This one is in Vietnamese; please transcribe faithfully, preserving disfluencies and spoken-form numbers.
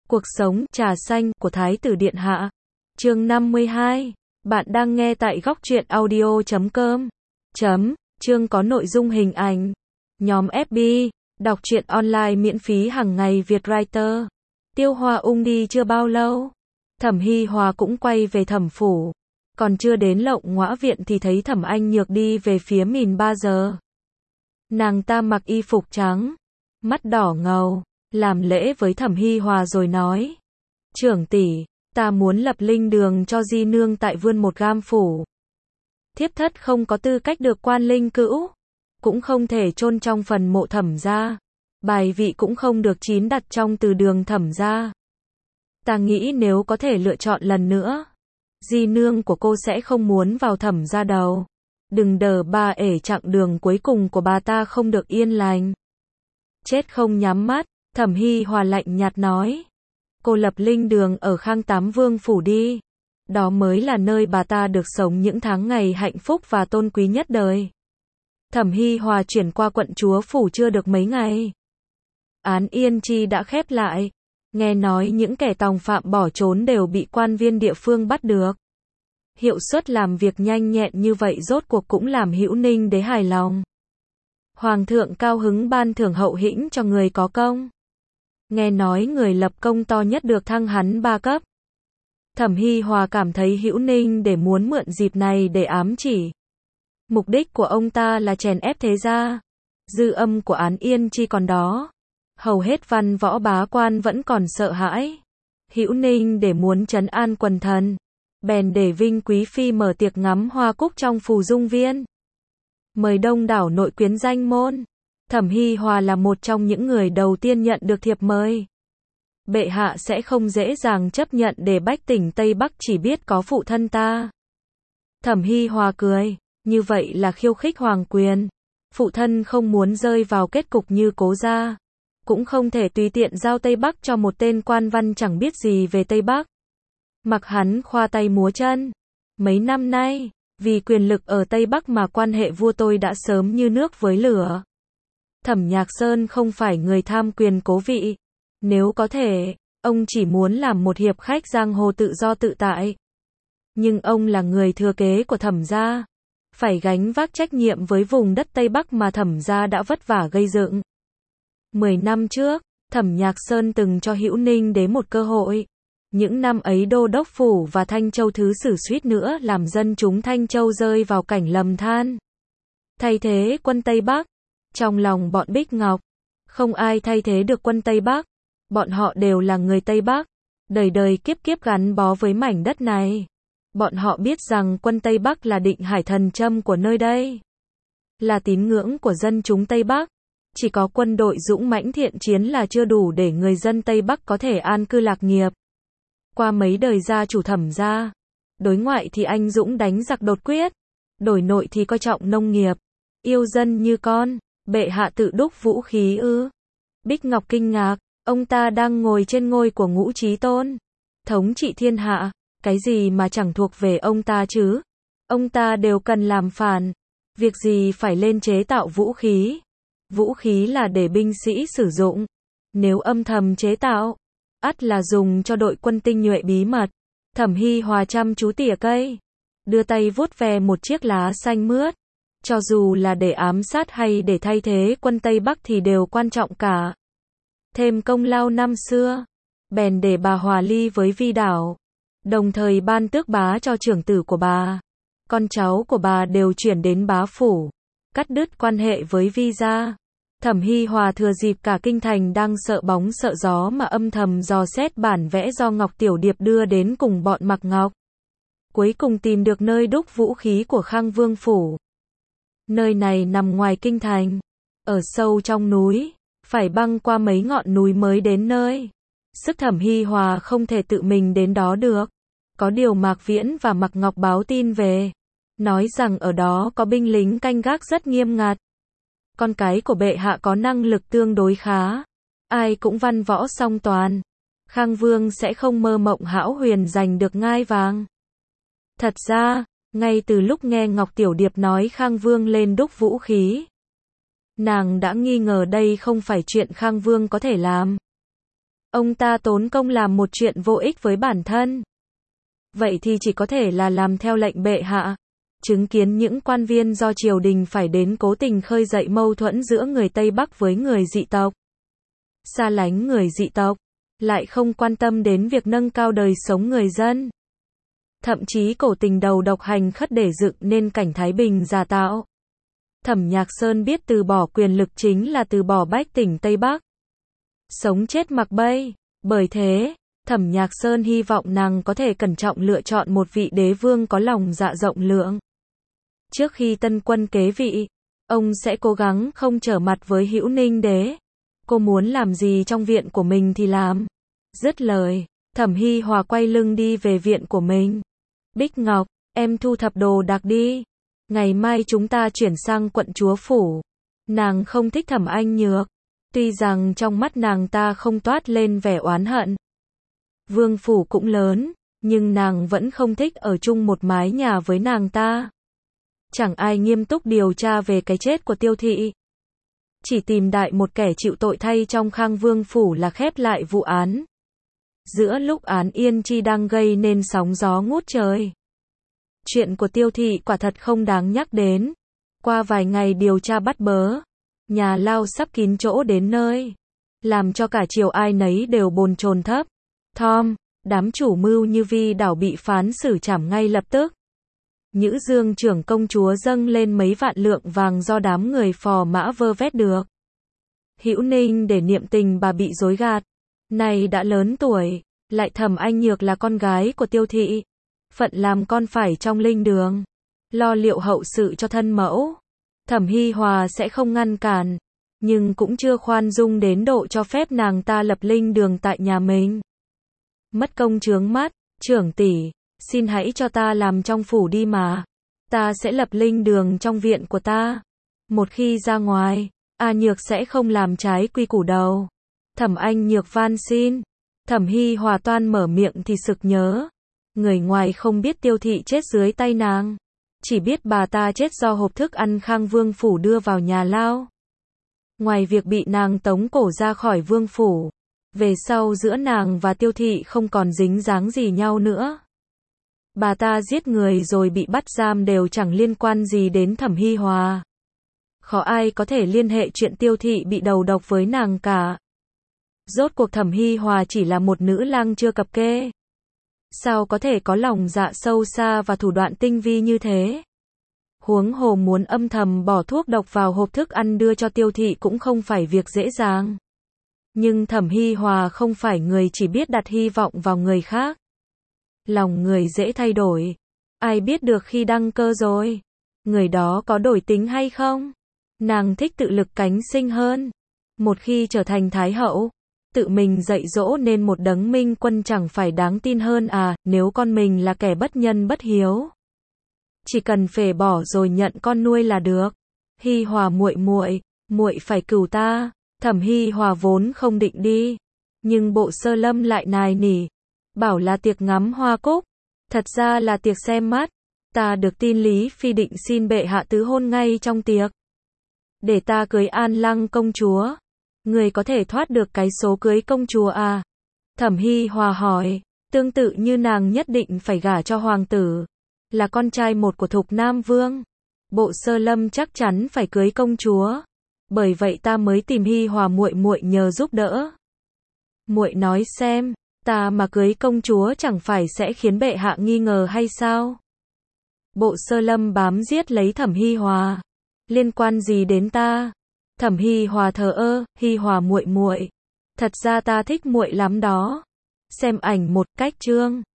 Cuộc sống, trà xanh, của Thái tử Điện Hạ. Chương năm mươi hai. Bạn đang nghe tại góc truyện audio chấm com. Chấm, chương có nội dung hình ảnh. Nhóm ép bê, đọc truyện online miễn phí hàng ngày Việt Writer. Tiêu Hoa Ung đi chưa bao lâu. Thẩm Hi Hòa cũng quay về thẩm phủ. Còn chưa đến Lộng Ngõa viện thì thấy Thẩm Anh Nhược đi về phía mìn ba giờ. Nàng ta mặc y phục trắng, mắt đỏ ngầu, làm lễ với Thẩm Hi Hòa rồi nói: "Trưởng tỷ, ta muốn lập linh đường cho di nương tại vươn một gam phủ. Thiếp thất không có tư cách được quan linh cữu, cũng không thể chôn trong phần mộ Thẩm gia, bài vị cũng không được chín đặt trong từ đường Thẩm gia. Ta nghĩ nếu có thể lựa chọn lần nữa, di nương của cô sẽ không muốn vào Thẩm gia đâu. Đừng đờ ba ể chặng đường cuối cùng của bà ta không được yên lành." Chết không nhắm mắt, Thẩm Hi Hòa lạnh nhạt nói: "Cô lập linh đường ở Khang Tám Vương phủ đi. Đó mới là nơi bà ta được sống những tháng ngày hạnh phúc và tôn quý nhất đời." Thẩm Hi Hòa chuyển qua quận chúa phủ chưa được mấy ngày. Án Yên Chi đã khép lại. Nghe nói những kẻ tòng phạm bỏ trốn đều bị quan viên địa phương bắt được. Hiệu suất làm việc nhanh nhẹn như vậy rốt cuộc cũng làm Hữu Ninh đế hài lòng. Hoàng thượng cao hứng ban thưởng hậu hĩnh cho người có công. Nghe nói người lập công to nhất được thăng hắn ba cấp. Thẩm Hi Hòa cảm thấy Hữu Ninh để muốn mượn dịp này để ám chỉ. Mục đích của ông ta là chèn ép thế gia. Dư âm của án Yên Chi còn đó. Hầu hết văn võ bá quan vẫn còn sợ hãi. Hữu Ninh để muốn trấn an quần thần, bèn để Vinh Quý Phi mở tiệc ngắm hoa cúc trong Phù Dung Viên. Mời đông đảo nội quyến danh môn. Thẩm Hi Hòa là một trong những người đầu tiên nhận được thiệp mời. Bệ hạ sẽ không dễ dàng chấp nhận để bách tỉnh Tây Bắc chỉ biết có phụ thân ta. Thẩm Hi Hòa cười, như vậy là khiêu khích hoàng quyền. Phụ thân không muốn rơi vào kết cục như Cố gia, cũng không thể tùy tiện giao Tây Bắc cho một tên quan văn chẳng biết gì về Tây Bắc. Mặc hắn khoa tay múa chân. Mấy năm nay, vì quyền lực ở Tây Bắc mà quan hệ vua tôi đã sớm như nước với lửa. Thẩm Nhạc Sơn không phải người tham quyền cố vị. Nếu có thể, ông chỉ muốn làm một hiệp khách giang hồ tự do tự tại. Nhưng ông là người thừa kế của Thẩm gia, phải gánh vác trách nhiệm với vùng đất Tây Bắc mà Thẩm gia đã vất vả gây dựng. Mười năm trước, Thẩm Nhạc Sơn từng cho Hữu Ninh đế một cơ hội. Những năm ấy Đô Đốc Phủ và Thanh Châu Thứ Sử suýt nữa làm dân chúng Thanh Châu rơi vào cảnh lầm than. Thay thế quân Tây Bắc. Trong lòng bọn Bích Ngọc, không ai thay thế được quân Tây Bắc. Bọn họ đều là người Tây Bắc, đời đời kiếp kiếp gắn bó với mảnh đất này. Bọn họ biết rằng quân Tây Bắc là định hải thần châm của nơi đây, là tín ngưỡng của dân chúng Tây Bắc. Chỉ có quân đội dũng mãnh thiện chiến là chưa đủ để người dân Tây Bắc có thể an cư lạc nghiệp. Qua mấy đời gia chủ Thẩm gia, đối ngoại thì anh dũng đánh giặc đột quyết, đổi nội thì coi trọng nông nghiệp, yêu dân như con. Bệ hạ tự đúc vũ khí ư? Bích Ngọc kinh ngạc, ông ta đang ngồi trên ngôi của Ngũ Chí Tôn, thống trị thiên hạ, cái gì mà chẳng thuộc về ông ta chứ? Ông ta đều cần làm phản, việc gì phải lên chế tạo vũ khí? Vũ khí là để binh sĩ sử dụng, nếu âm thầm chế tạo, ắt là dùng cho đội quân tinh nhuệ bí mật. Thẩm Hi Hòa chăm chú tỉa cây, đưa tay vuốt ve một chiếc lá xanh mướt. Cho dù là để ám sát hay để thay thế quân Tây Bắc thì đều quan trọng cả. Thêm công lao năm xưa, bèn để bà hòa ly với Vi đảo, đồng thời ban tước bá cho trưởng tử của bà. Con cháu của bà đều chuyển đến bá phủ, cắt đứt quan hệ với Vi gia. Thẩm Hi Hòa thừa dịp cả kinh thành đang sợ bóng sợ gió mà âm thầm dò xét bản vẽ do Ngọc Tiểu Điệp đưa đến cùng bọn Mặc Ngọc. Cuối cùng tìm được nơi đúc vũ khí của Khang Vương phủ. Nơi này nằm ngoài kinh thành, ở sâu trong núi, phải băng qua mấy ngọn núi mới đến nơi. Sức Thẩm Hi Hòa không thể tự mình đến đó được. Có điều Mạc Viễn và Mặc Ngọc báo tin về, nói rằng ở đó có binh lính canh gác rất nghiêm ngặt. Con cái của bệ hạ có năng lực tương đối khá, ai cũng văn võ song toàn. Khang Vương sẽ không mơ mộng hão huyền giành được ngai vàng. Thật ra, ngay từ lúc nghe Ngọc Tiểu Điệp nói Khang Vương lên đúc vũ khí, nàng đã nghi ngờ đây không phải chuyện Khang Vương có thể làm. Ông ta tốn công làm một chuyện vô ích với bản thân. Vậy thì chỉ có thể là làm theo lệnh bệ hạ. Chứng kiến những quan viên do triều đình phải đến cố tình khơi dậy mâu thuẫn giữa người Tây Bắc với người dị tộc. Xa lánh người dị tộc, lại không quan tâm đến việc nâng cao đời sống người dân. Thậm chí cổ tình đầu độc hành khất để dựng nên cảnh Thái Bình giả tạo. Thẩm Nhạc Sơn biết từ bỏ quyền lực chính là từ bỏ bách tỉnh Tây Bắc. Sống chết mặc bay. Bởi thế, Thẩm Nhạc Sơn hy vọng nàng có thể cẩn trọng lựa chọn một vị đế vương có lòng dạ rộng lượng. Trước khi tân quân kế vị, ông sẽ cố gắng không trở mặt với Hữu Ninh đế. Cô muốn làm gì trong viện của mình thì làm. Dứt lời, Thẩm Hi Hòa quay lưng đi về viện của mình. Bích Ngọc, em thu thập đồ đạc đi. Ngày mai chúng ta chuyển sang quận chúa phủ. Nàng không thích Thẩm Anh Nhược. Tuy rằng trong mắt nàng ta không toát lên vẻ oán hận. Vương phủ cũng lớn, nhưng nàng vẫn không thích ở chung một mái nhà với nàng ta. Chẳng ai nghiêm túc điều tra về cái chết của Tiêu Thị. Chỉ tìm đại một kẻ chịu tội thay trong Khang Vương phủ là khép lại vụ án. Giữa lúc án Yên Chi đang gây nên sóng gió ngút trời. Chuyện của Tiêu Thị quả thật không đáng nhắc đến. Qua vài ngày điều tra bắt bớ, nhà lao sắp kín chỗ đến nơi, làm cho cả triều ai nấy đều bồn chồn thấp. Thom, đám chủ mưu như Vi Đảo bị phán xử trảm ngay lập tức. Nhữ Dương trưởng công chúa dâng lên mấy vạn lượng vàng do đám người phò mã vơ vét được. Hữu Ninh để niệm tình bà bị dối gạt. Này đã lớn tuổi, lại Thẩm Anh Nhược là con gái của Tiêu Thị. Phận làm con phải trong linh đường. Lo liệu hậu sự cho thân mẫu. Thẩm Hi Hòa sẽ không ngăn cản. Nhưng cũng chưa khoan dung đến độ cho phép nàng ta lập linh đường tại nhà mình. Mất công chướng mắt, trưởng tỷ, xin hãy cho ta làm trong phủ đi mà. Ta sẽ lập linh đường trong viện của ta. Một khi ra ngoài, A Nhược sẽ không làm trái quy củ đâu. Thẩm Anh Nhược van xin. Thẩm Hi Hòa toan mở miệng thì sực nhớ. Người ngoài không biết Tiêu Thị chết dưới tay nàng. Chỉ biết bà ta chết do hộp thức ăn Khang Vương phủ đưa vào nhà lao. Ngoài việc bị nàng tống cổ ra khỏi vương phủ, về sau giữa nàng và Tiêu Thị không còn dính dáng gì nhau nữa. Bà ta giết người rồi bị bắt giam đều chẳng liên quan gì đến Thẩm Hi Hòa. Khó ai có thể liên hệ chuyện Tiêu Thị bị đầu độc với nàng cả. Rốt cuộc Thẩm Hi Hòa chỉ là một nữ lang chưa cập kê. Sao có thể có lòng dạ sâu xa và thủ đoạn tinh vi như thế? Huống hồ muốn âm thầm bỏ thuốc độc vào hộp thức ăn đưa cho Tiêu Thị cũng không phải việc dễ dàng. Nhưng Thẩm Hi Hòa không phải người chỉ biết đặt hy vọng vào người khác. Lòng người dễ thay đổi. Ai biết được khi đăng cơ rồi, người đó có đổi tính hay không? Nàng thích tự lực cánh sinh hơn. Một khi trở thành Thái Hậu, tự mình dạy dỗ nên một đấng minh quân chẳng phải đáng tin hơn à, nếu con mình là kẻ bất nhân bất hiếu. Chỉ cần phể bỏ rồi nhận con nuôi là được. Hi Hòa muội muội, muội phải cửu ta. Thẩm Hi Hòa vốn không định đi, nhưng Bộ Sơ Lâm lại nài nỉ, bảo là tiệc ngắm hoa cúc, thật ra là tiệc xem mắt. Ta được tin Lý Phi định xin bệ hạ tứ hôn ngay trong tiệc, để ta cưới An Lăng công chúa. Người có thể thoát được cái số cưới công chúa à? Thẩm Hi Hòa hỏi. Tương tự như nàng nhất định phải gả cho hoàng tử, là con trai một của Thục Nam Vương. Bộ Sơ Lâm chắc chắn phải cưới công chúa. Bởi vậy ta mới tìm Hi Hòa muội muội nhờ giúp đỡ. Muội nói xem, ta mà cưới công chúa chẳng phải sẽ khiến bệ hạ nghi ngờ hay sao? Bộ Sơ Lâm bám giết lấy Thẩm Hi Hòa. Liên quan gì đến ta? Thẩm Hi Hòa thờ ơ. Hi Hòa muội muội, thật ra ta thích muội lắm đó. Xem ảnh một cách chương.